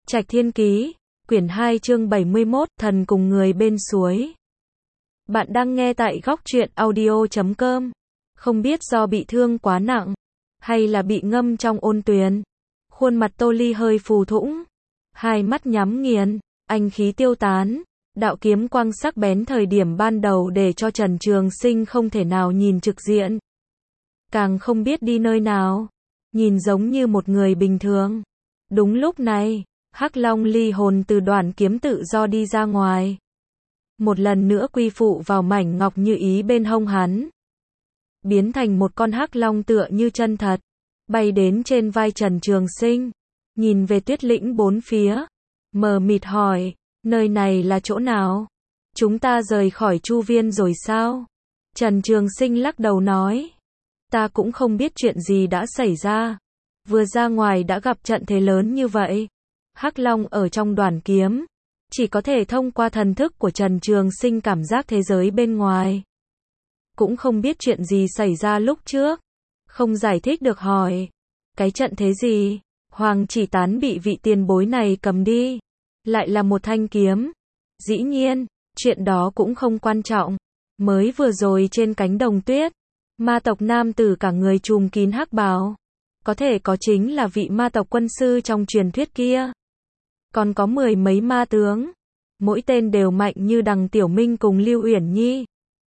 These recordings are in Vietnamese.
Trạch Thiên Ký, quyển 2 chương 71, thần cùng người bên suối. Bạn đang nghe tại góc truyện audio.com. Không biết do bị thương quá nặng, hay là bị ngâm trong ôn tuyền. Khuôn mặt Tô Ly hơi phù thủng, hai mắt nhắm nghiền, anh khí tiêu tán, đạo kiếm quang sắc bén thời điểm ban đầu để cho Trần Trường Sinh không thể nào nhìn trực diện. Càng không biết đi nơi nào, nhìn giống như một người bình thường. Đúng lúc này, Hắc Long ly hồn từ đoàn kiếm tự do đi ra ngoài. Một lần nữa quy phụ vào mảnh ngọc như ý bên hông hắn. Biến thành một con hắc long tựa như chân thật. Bay đến trên vai Trần Trường Sinh. Nhìn về tuyết lĩnh bốn phía. Mờ mịt hỏi, nơi này là chỗ nào? Chúng ta rời khỏi Chu Viên rồi sao? Trần Trường Sinh lắc đầu nói. Ta cũng không biết chuyện gì đã xảy ra. Vừa ra ngoài đã gặp trận thế lớn như vậy. Hắc Long ở trong đoàn kiếm, chỉ có thể thông qua thần thức của Trần Trường Sinh cảm giác thế giới bên ngoài. Cũng không biết chuyện gì xảy ra lúc trước, không giải thích được hỏi. Cái trận thế gì? Hoàng Chỉ Tán bị vị tiền bối này cầm đi, lại là một thanh kiếm. Dĩ nhiên, chuyện đó cũng không quan trọng. Mới vừa rồi trên cánh đồng tuyết, ma tộc nam tử cả người trùm kín hắc bào. Có thể có chính là vị ma tộc quân sư trong truyền thuyết kia. Còn có 10 mấy ma tướng, mỗi tên đều mạnh như Đằng Tiểu Minh cùng Lưu Uyển Nhi.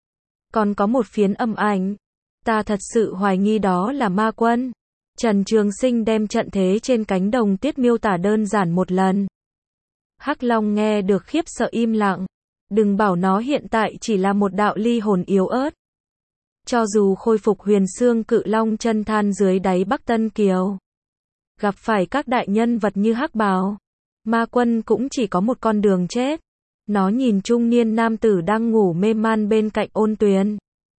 Còn có một phiến âm ảnh, ta thật sự hoài nghi đó là ma quân. Trần Trường Sinh đem trận thế trên cánh đồng tuyết miêu tả đơn giản một lần. Hắc Long nghe được khiếp sợ im lặng, đừng bảo nó hiện tại chỉ là một đạo ly hồn yếu ớt. Cho dù khôi phục huyền xương cự long chân than dưới đáy Bắc Tân Kiều, gặp phải các đại nhân vật như Hắc Bào, ma quân cũng chỉ có một con đường chết. Nó nhìn trung niên nam tử đang ngủ mê man bên cạnh ôn tuyền.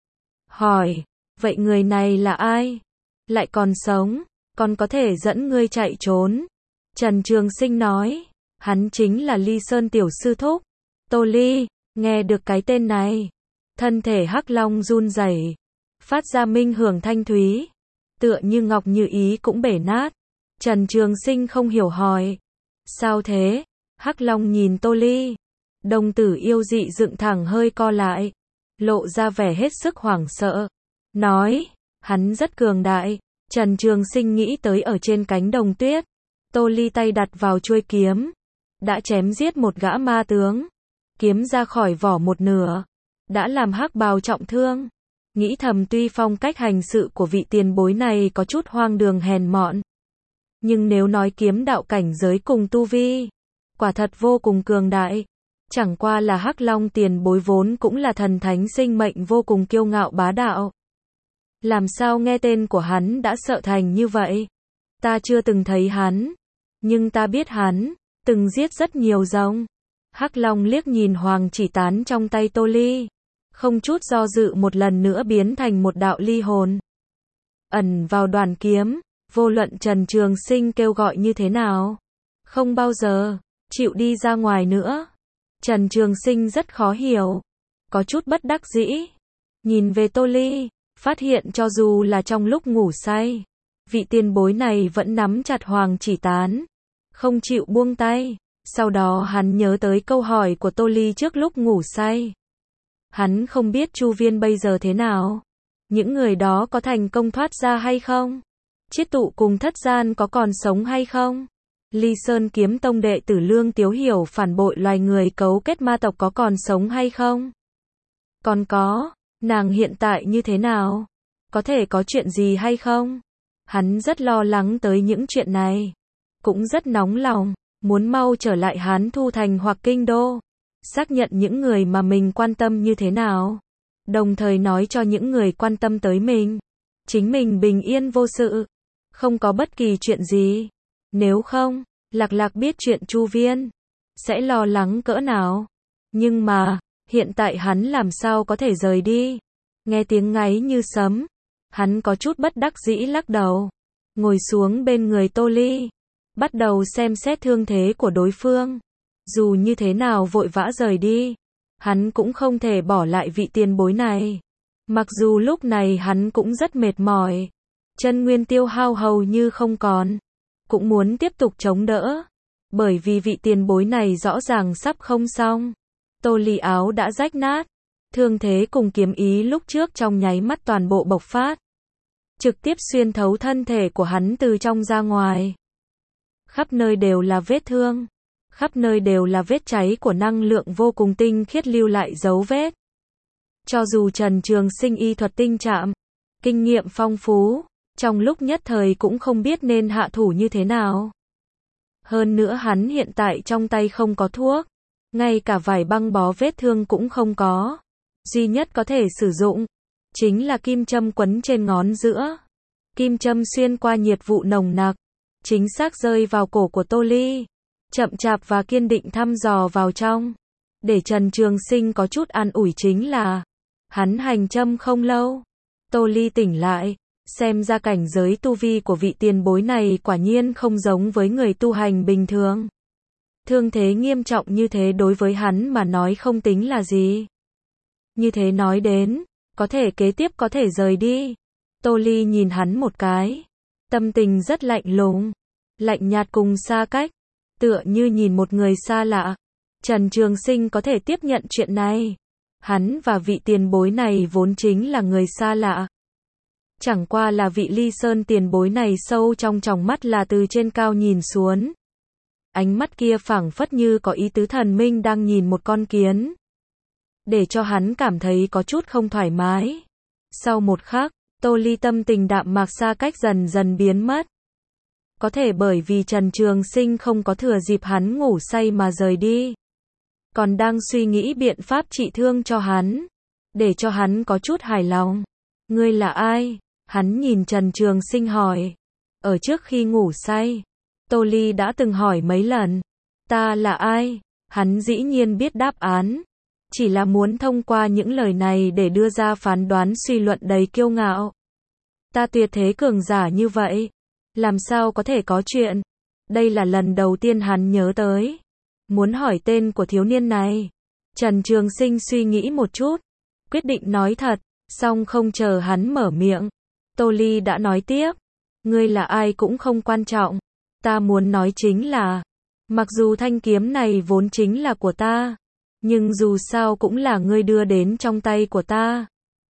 Hỏi, vậy người này là ai? Lại còn sống, còn có thể dẫn ngươi chạy trốn? Trần Trường Sinh nói, hắn chính là Ly Sơn tiểu sư thúc. Tô Ly, nghe được cái tên này, thân thể Hắc Long run rẩy, phát ra minh hưởng thanh thúy, tựa như ngọc như ý cũng bể nát. Trần Trường Sinh không hiểu hỏi, sao thế? Hắc Long nhìn Tô Ly, đồng tử yêu dị dựng thẳng hơi co lại, lộ ra vẻ hết sức hoảng sợ, nói, hắn rất cường đại. Trần Trường Sinh nghĩ tới ở trên cánh đồng tuyết, Tô Ly tay đặt vào chuôi kiếm, đã chém giết một gã ma tướng, kiếm ra khỏi vỏ một nửa, đã làm Hắc Bào trọng thương. Nghĩ thầm tuy phong cách hành sự của vị tiền bối này có chút hoang đường hèn mọn, nhưng nếu nói kiếm đạo cảnh giới cùng tu vi, quả thật vô cùng cường đại. Chẳng qua là Hắc Long tiền bối vốn cũng là thần thánh sinh mệnh vô cùng kiêu ngạo bá đạo. Làm sao nghe tên của hắn đã sợ thành như vậy? Ta chưa từng thấy hắn, nhưng ta biết hắn từng giết rất nhiều rồng. Hắc Long liếc nhìn Hoàng Chỉ Tán trong tay Tô Ly, không chút do dự một lần nữa biến thành một đạo ly hồn, ẩn vào đoàn kiếm. Vô luận Trần Trường Sinh kêu gọi như thế nào, không bao giờ chịu đi ra ngoài nữa. Trần Trường Sinh rất khó hiểu, có chút bất đắc dĩ, nhìn về Tô Ly, phát hiện cho dù là trong lúc ngủ say, vị tiền bối này vẫn nắm chặt Hoàng Chỉ Tán, không chịu buông tay. Sau đó hắn nhớ tới câu hỏi của Tô Ly trước lúc ngủ say. Hắn không biết Chu Viên bây giờ thế nào, những người đó có thành công thoát ra hay không? Chiết Tụ cùng Thất Gian có còn sống hay không? Ly Sơn kiếm tông đệ tử Lương Tiếu Hiểu phản bội loài người cấu kết ma tộc có còn sống hay không? Còn có, nàng hiện tại như thế nào? Có thể có chuyện gì hay không? Hắn rất lo lắng tới những chuyện này, cũng rất nóng lòng, muốn mau trở lại Hán Thu Thành hoặc Kinh Đô, xác nhận những người mà mình quan tâm như thế nào, đồng thời nói cho những người quan tâm tới mình, chính mình bình yên vô sự, không có bất kỳ chuyện gì. Nếu không, Lạc Lạc biết chuyện Chu Viên, sẽ lo lắng cỡ nào. Nhưng mà, hiện tại hắn làm sao có thể rời đi? Nghe tiếng ngáy như sấm, hắn có chút bất đắc dĩ lắc đầu, ngồi xuống bên người Tô Ly, bắt đầu xem xét thương thế của đối phương. Dù như thế nào vội vã rời đi, hắn cũng không thể bỏ lại vị tiền bối này. Mặc dù lúc này hắn cũng rất mệt mỏi, chân nguyên tiêu hao hầu như không còn, cũng muốn tiếp tục chống đỡ. Bởi vì vị tiền bối này rõ ràng sắp không xong. Tô Ly áo đã rách nát. Thương thế cùng kiếm ý lúc trước trong nháy mắt toàn bộ bộc phát. Trực tiếp xuyên thấu thân thể của hắn từ trong ra ngoài. Khắp nơi đều là vết thương. Khắp nơi đều là vết cháy của năng lượng vô cùng tinh khiết lưu lại dấu vết. Cho dù Trần Trường Sinh y thuật tinh trạm, kinh nghiệm phong phú, trong lúc nhất thời cũng không biết nên hạ thủ như thế nào. Hơn nữa hắn hiện tại trong tay không có thuốc, ngay cả vải băng bó vết thương cũng không có. Duy nhất có thể sử dụng, chính là kim châm quấn trên ngón giữa. Kim châm xuyên qua nhiệt vụ nồng nặc, chính xác rơi vào cổ của Tô Ly. Chậm chạp và kiên định thăm dò vào trong. Để Trần Trường Sinh có chút an ủi chính là, hắn hành châm không lâu. Tô Ly tỉnh lại, xem ra cảnh giới tu vi của vị tiền bối này quả nhiên không giống với người tu hành bình thường. Thương thế nghiêm trọng như thế đối với hắn mà nói không tính là gì. Như thế nói đến, có thể kế tiếp có thể rời đi. Tô Ly nhìn hắn một cái, tâm tình rất lạnh lùng, lạnh nhạt cùng xa cách, tựa như nhìn một người xa lạ. Trần Trường Sinh có thể tiếp nhận chuyện này. Hắn và vị tiền bối này vốn chính là người xa lạ. Chẳng qua là vị Ly Sơn tiền bối này sâu trong tròng mắt là từ trên cao nhìn xuống. Ánh mắt kia phảng phất như có ý tứ thần minh đang nhìn một con kiến. Để cho hắn cảm thấy có chút không thoải mái. Sau một khắc, Tô Ly tâm tình đạm mạc xa cách dần dần biến mất. Có thể bởi vì Trần Trường Sinh không có thừa dịp hắn ngủ say mà rời đi. Còn đang suy nghĩ biện pháp trị thương cho hắn. Để cho hắn có chút hài lòng. Ngươi là ai? Hắn nhìn Trần Trường Sinh hỏi. Ở trước khi ngủ say, Tô Ly đã từng hỏi mấy lần. Ta là ai? Hắn dĩ nhiên biết đáp án. Chỉ là muốn thông qua những lời này để đưa ra phán đoán suy luận đầy kiêu ngạo. Ta tuyệt thế cường giả như vậy. Làm sao có thể có chuyện? Đây là lần đầu tiên hắn nhớ tới. Muốn hỏi tên của thiếu niên này. Trần Trường Sinh suy nghĩ một chút. Quyết định nói thật. Song không chờ hắn mở miệng. Tô Ly đã nói tiếp. Ngươi là ai cũng không quan trọng. Ta muốn nói chính là. Mặc dù thanh kiếm này vốn chính là của ta. Nhưng dù sao cũng là ngươi đưa đến trong tay của ta.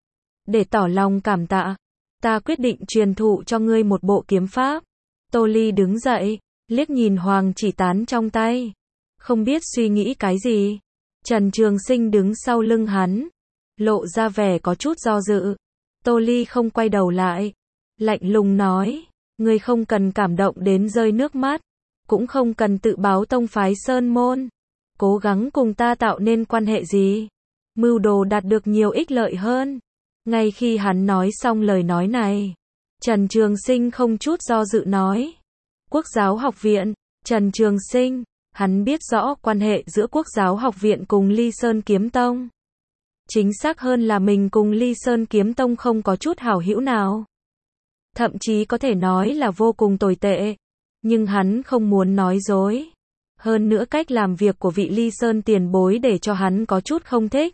Để tỏ lòng cảm tạ. Ta quyết định truyền thụ cho ngươi một bộ kiếm pháp. Tô Ly đứng dậy. Liếc nhìn hoàng chỉ tán trong tay. Không biết suy nghĩ cái gì. Trần Trường Sinh đứng sau lưng hắn. Lộ ra vẻ có chút do dự. Tô Ly không quay đầu lại. Lạnh lùng nói. Ngươi không cần cảm động đến rơi nước mắt. Cũng không cần tự báo tông phái Sơn Môn. Cố gắng cùng ta tạo nên quan hệ gì. Mưu đồ đạt được nhiều ích lợi hơn. Ngay khi hắn nói xong lời nói này. Trần Trường Sinh không chút do dự nói. Quốc giáo học viện. Trần Trường Sinh. Hắn biết rõ quan hệ giữa Quốc giáo học viện cùng Ly Sơn Kiếm Tông. Chính xác hơn là mình cùng Ly Sơn Kiếm Tông không có chút hảo hữu nào. Thậm chí có thể nói là vô cùng tồi tệ. Nhưng hắn không muốn nói dối. Hơn nữa cách làm việc của vị Ly Sơn tiền bối để cho hắn có chút không thích.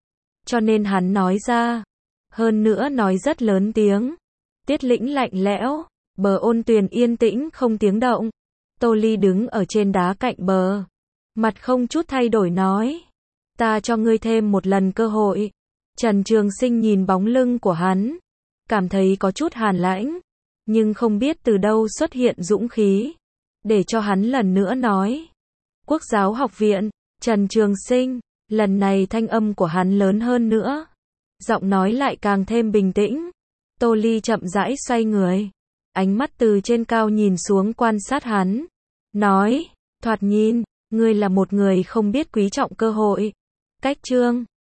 Cho nên hắn nói ra. Hơn nữa nói rất lớn tiếng. Tiết Lĩnh lạnh lẽo. Bờ ôn tuyền yên tĩnh không tiếng động. Tô Ly đứng ở trên đá cạnh bờ. Mặt không chút thay đổi nói. Ta cho ngươi thêm một lần cơ hội. Trần Trường Sinh nhìn bóng lưng của hắn. Cảm thấy có chút hàn lãnh. Nhưng không biết từ đâu xuất hiện dũng khí. Để cho hắn lần nữa nói. Quốc giáo học viện. Trần Trường Sinh. Lần này thanh âm của hắn lớn hơn nữa. Giọng nói lại càng thêm bình tĩnh. Tô Ly chậm rãi xoay người. Ánh mắt từ trên cao nhìn xuống quan sát hắn. Nói. Thoạt nhìn. Ngươi là một người không biết quý trọng cơ hội. Cách chương.